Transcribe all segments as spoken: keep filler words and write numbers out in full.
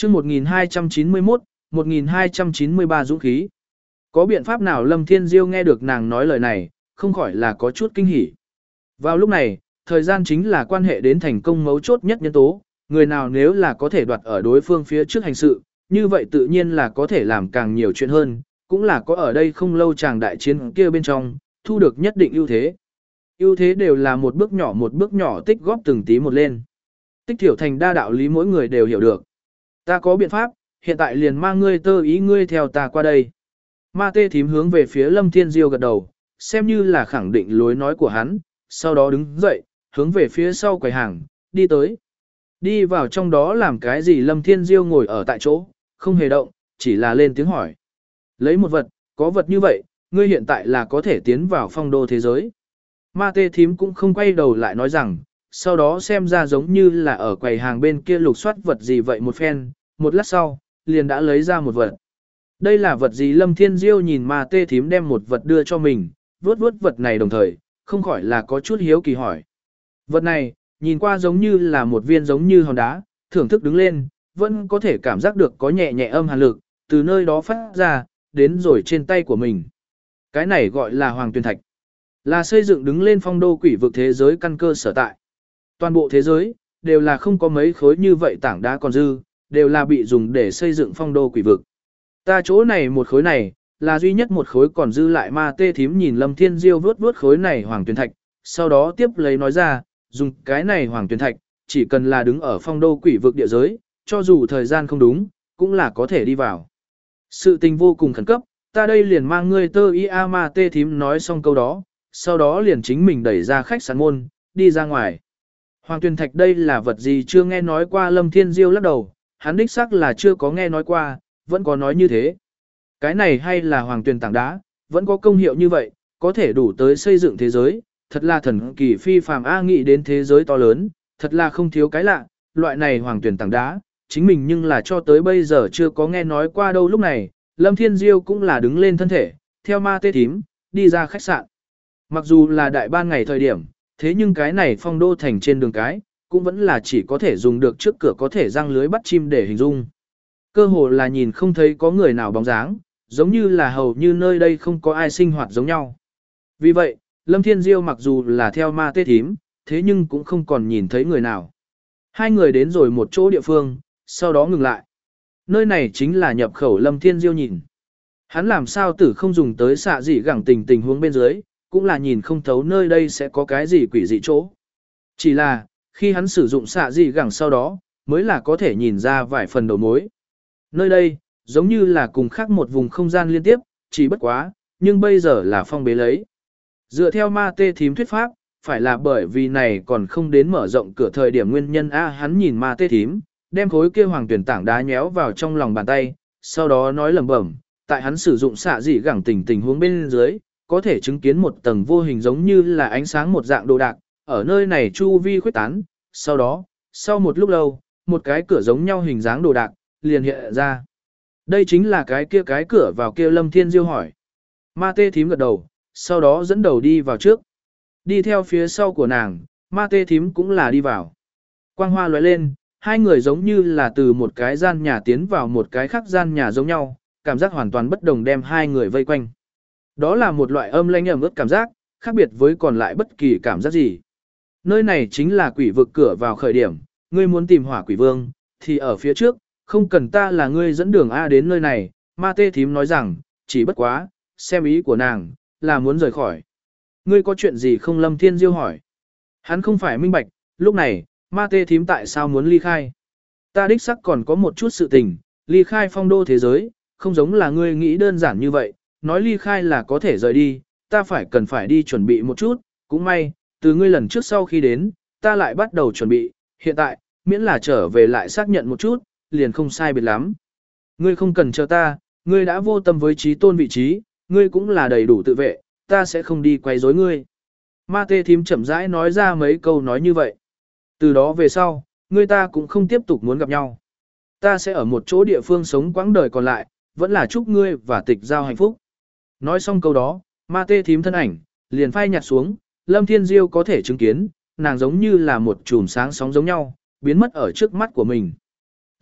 chương một nghìn hai trăm chín mươi mốt, một nghìn hai trăm chín mươi ba dũng khí. Có biện pháp nào Lâm Thiên Diêu nghe được nàng nói lời này, không khỏi là có chút kinh hỉ. Vào lúc này, thời gian chính là quan hệ đến thành công mấu chốt nhất nhân tố, người nào nếu là có thể đoạt ở đối phương phía trước hành sự, như vậy tự nhiên là có thể làm càng nhiều chuyện hơn, cũng là có ở đây không lâu chàng đại chiến kia bên trong, thu được nhất định ưu thế. Ưu thế đều là một bước nhỏ một bước nhỏ tích góp từng tí một lên. Tích thiểu thành đa đạo lý mỗi người đều hiểu được. Ta có biện pháp, hiện tại liền mang ngươi tơ ý ngươi theo ta qua đây. Ma tê thím hướng về phía Lâm Thiên Diêu gật đầu, xem như là khẳng định lối nói của hắn, sau đó đứng dậy, hướng về phía sau quầy hàng, đi tới. Đi vào trong đó làm cái gì Lâm Thiên Diêu ngồi ở tại chỗ, không hề động, chỉ là lên tiếng hỏi. Lấy một vật, có vật như vậy, ngươi hiện tại là có thể tiến vào phong đô thế giới. Ma tê thím cũng không quay đầu lại nói rằng, sau đó xem ra giống như là ở quầy hàng bên kia lục soát vật gì vậy một phen, một lát sau, liền đã lấy ra một vật. Đây là vật gì Lâm Thiên Diêu nhìn ma tê thím đem một vật đưa cho mình, vuốt vuốt vật này đồng thời, không khỏi là có chút hiếu kỳ hỏi. Vật này, nhìn qua giống như là một viên giống như hòn đá, thưởng thức đứng lên, vẫn có thể cảm giác được có nhẹ nhẹ âm hàn lực, từ nơi đó phát ra, đến rồi trên tay của mình. Cái này gọi là Hoàng Tuyền Thạch. Là xây dựng đứng lên phong đô quỷ vực thế giới căn cơ sở tại. Toàn bộ thế giới, đều là không có mấy khối như vậy tảng đá còn dư, đều là bị dùng để xây dựng phong đô quỷ vực. Ta chỗ này một khối này, là duy nhất một khối còn dư lại ma tê thím nhìn Lâm Thiên Diêu vuốt vuốt khối này Hoàng Tuyền Thạch, sau đó tiếp lấy nói ra, dùng cái này Hoàng Tuyền Thạch, chỉ cần là đứng ở phong đô quỷ vực địa giới, cho dù thời gian không đúng, cũng là có thể đi vào. Sự tình vô cùng khẩn cấp, ta đây liền mang ngươi tơ y a ma tê thím nói xong câu đó, sau đó liền chính mình đẩy ra khách sạn môn, đi ra ngoài. Hoàng Tuyền Thạch đây là vật gì chưa nghe nói qua Lâm Thiên Diêu lắc đầu, hắn đích xác là chưa có nghe nói qua, vẫn có nói như thế. Cái này hay là Hoàng Tuyền tảng đá, vẫn có công hiệu như vậy, có thể đủ tới xây dựng thế giới, thật là thần kỳ phi phàm A nghĩ đến thế giới to lớn, thật là không thiếu cái lạ, loại này Hoàng Tuyền tảng đá, chính mình nhưng là cho tới bây giờ chưa có nghe nói qua đâu. Lúc này, Lâm Thiên Diêu cũng là đứng lên thân thể, theo ma tê thím, đi ra khách sạn. Mặc dù là đại ban ngày thời điểm, thế nhưng cái này phong đô thành trên đường cái, cũng vẫn là chỉ có thể dùng được trước cửa có thể răng lưới bắt chim để hình dung. Cơ hồ là nhìn không thấy có người nào bóng dáng, giống như là hầu như nơi đây không có ai sinh hoạt giống nhau. Vì vậy, Lâm Thiên Diêu mặc dù là theo ma tê thím, thế nhưng cũng không còn nhìn thấy người nào. Hai người đến rồi một chỗ địa phương, sau đó ngừng lại. Nơi này chính là nhập khẩu Lâm Thiên Diêu nhìn. Hắn làm sao tử không dùng tới xạ dị gẳng tình tình huống bên dưới, cũng là nhìn không thấu nơi đây sẽ có cái gì quỷ dị chỗ. Chỉ là, khi hắn sử dụng xạ dị gẳng sau đó, mới là có thể nhìn ra vài phần đầu mối. Nơi đây, giống như là cùng khác một vùng không gian liên tiếp, chỉ bất quá, nhưng bây giờ là phong bế lấy. Dựa theo ma tê thím thuyết pháp, phải là bởi vì này còn không đến mở rộng cửa thời điểm nguyên nhân A hắn nhìn ma tê thím, đem khối kia Hoàng Tuyền tảng đá nhéo vào trong lòng bàn tay, sau đó nói lẩm bẩm, tại hắn sử dụng xạ dị gẳng tình tình huống bên dưới, có thể chứng kiến một tầng vô hình giống như là ánh sáng một dạng đồ đạc, ở nơi này chu vi khuếch tán, sau đó, sau một lúc lâu, một cái cửa giống nhau hình dáng đồ đạc, liền hiện ra. Đây chính là cái kia cái cửa vào kia Lâm Thiên Diêu hỏi. Ma tê thím gật đầu, sau đó dẫn đầu đi vào trước. Đi theo phía sau của nàng, ma tê thím cũng là đi vào. Quang hoa lóe lên, hai người giống như là từ một cái gian nhà tiến vào một cái khác gian nhà giống nhau, cảm giác hoàn toàn bất đồng đem hai người vây quanh. Đó là một loại âm lãnh ẩm ướt cảm giác, khác biệt với còn lại bất kỳ cảm giác gì. Nơi này chính là quỷ vực cửa vào khởi điểm, ngươi muốn tìm hỏa quỷ vương, thì ở phía trước, không cần ta là ngươi dẫn đường A đến nơi này, ma tê thím nói rằng, chỉ bất quá, xem ý của nàng, là muốn rời khỏi. Ngươi có chuyện gì không Lâm Thiên Diêu hỏi. Hắn không phải minh bạch, lúc này, ma tê thím tại sao muốn ly khai. Ta đích sắc còn có một chút sự tình, ly khai phong đô thế giới, không giống là ngươi nghĩ đơn giản như vậy, nói ly khai là có thể rời đi, ta phải cần phải đi chuẩn bị một chút, cũng may, từ ngươi lần trước sau khi đến, ta lại bắt đầu chuẩn bị, hiện tại, miễn là trở về lại xác nhận một chút, liền không sai biệt lắm. Ngươi không cần chờ ta, ngươi đã vô tâm với trí tôn vị trí, ngươi cũng là đầy đủ tự vệ, ta sẽ không đi quay rối ngươi. Ma tê thím chậm rãi nói ra mấy câu nói như vậy. Từ đó về sau, ngươi ta cũng không tiếp tục muốn gặp nhau. Ta sẽ ở một chỗ địa phương sống quãng đời còn lại, vẫn là chúc ngươi và tịch giao hạnh phúc. Nói xong câu đó, ma tê thím thân ảnh, liền phai nhạt xuống, Lâm Thiên Diêu có thể chứng kiến, nàng giống như là một chùm sáng sóng giống nhau, biến mất ở trước mắt của mình.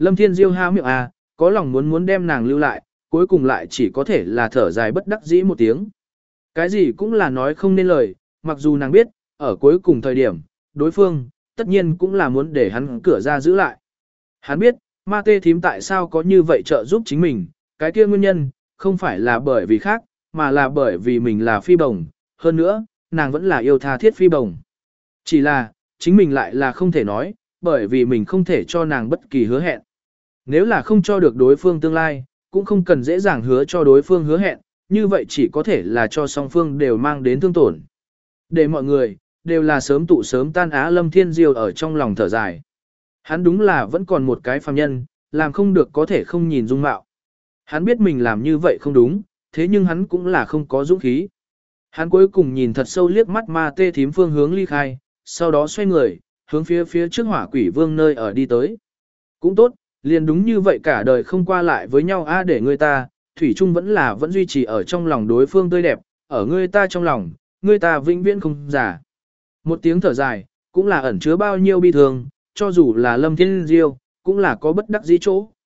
Lâm Thiên Diêu há miệng à, có lòng muốn muốn đem nàng lưu lại, cuối cùng lại chỉ có thể là thở dài bất đắc dĩ một tiếng. Cái gì cũng là nói không nên lời, mặc dù nàng biết, ở cuối cùng thời điểm, đối phương, tất nhiên cũng là muốn để hắn cửa ra giữ lại. Hắn biết, ma tê thím tại sao có như vậy trợ giúp chính mình, cái kia nguyên nhân, không phải là bởi vì khác, mà là bởi vì mình là phi bồng, hơn nữa, nàng vẫn là yêu tha thiết phi bồng. Chỉ là, chính mình lại là không thể nói, bởi vì mình không thể cho nàng bất kỳ hứa hẹn. Nếu là không cho được đối phương tương lai, cũng không cần dễ dàng hứa cho đối phương hứa hẹn, như vậy chỉ có thể là cho song phương đều mang đến thương tổn. Để mọi người, đều là sớm tụ sớm tan á. Lâm Thiên Diêu ở trong lòng thở dài. Hắn đúng là vẫn còn một cái phàm nhân, làm không được có thể không nhìn dung mạo. Hắn biết mình làm như vậy không đúng, thế nhưng hắn cũng là không có dũng khí. Hắn cuối cùng nhìn thật sâu liếc mắt ma tê thím phương hướng ly khai, sau đó xoay người, hướng phía phía trước hỏa quỷ vương nơi ở đi tới. Cũng tốt, liền đúng như vậy cả đời không qua lại với nhau a để người ta, thủy chung vẫn là vẫn duy trì ở trong lòng đối phương tươi đẹp, ở người ta trong lòng, người ta vĩnh viễn không già. Một tiếng thở dài, cũng là ẩn chứa bao nhiêu bi thương, cho dù là Lâm Thiên Diêu, cũng là có bất đắc dĩ chỗ.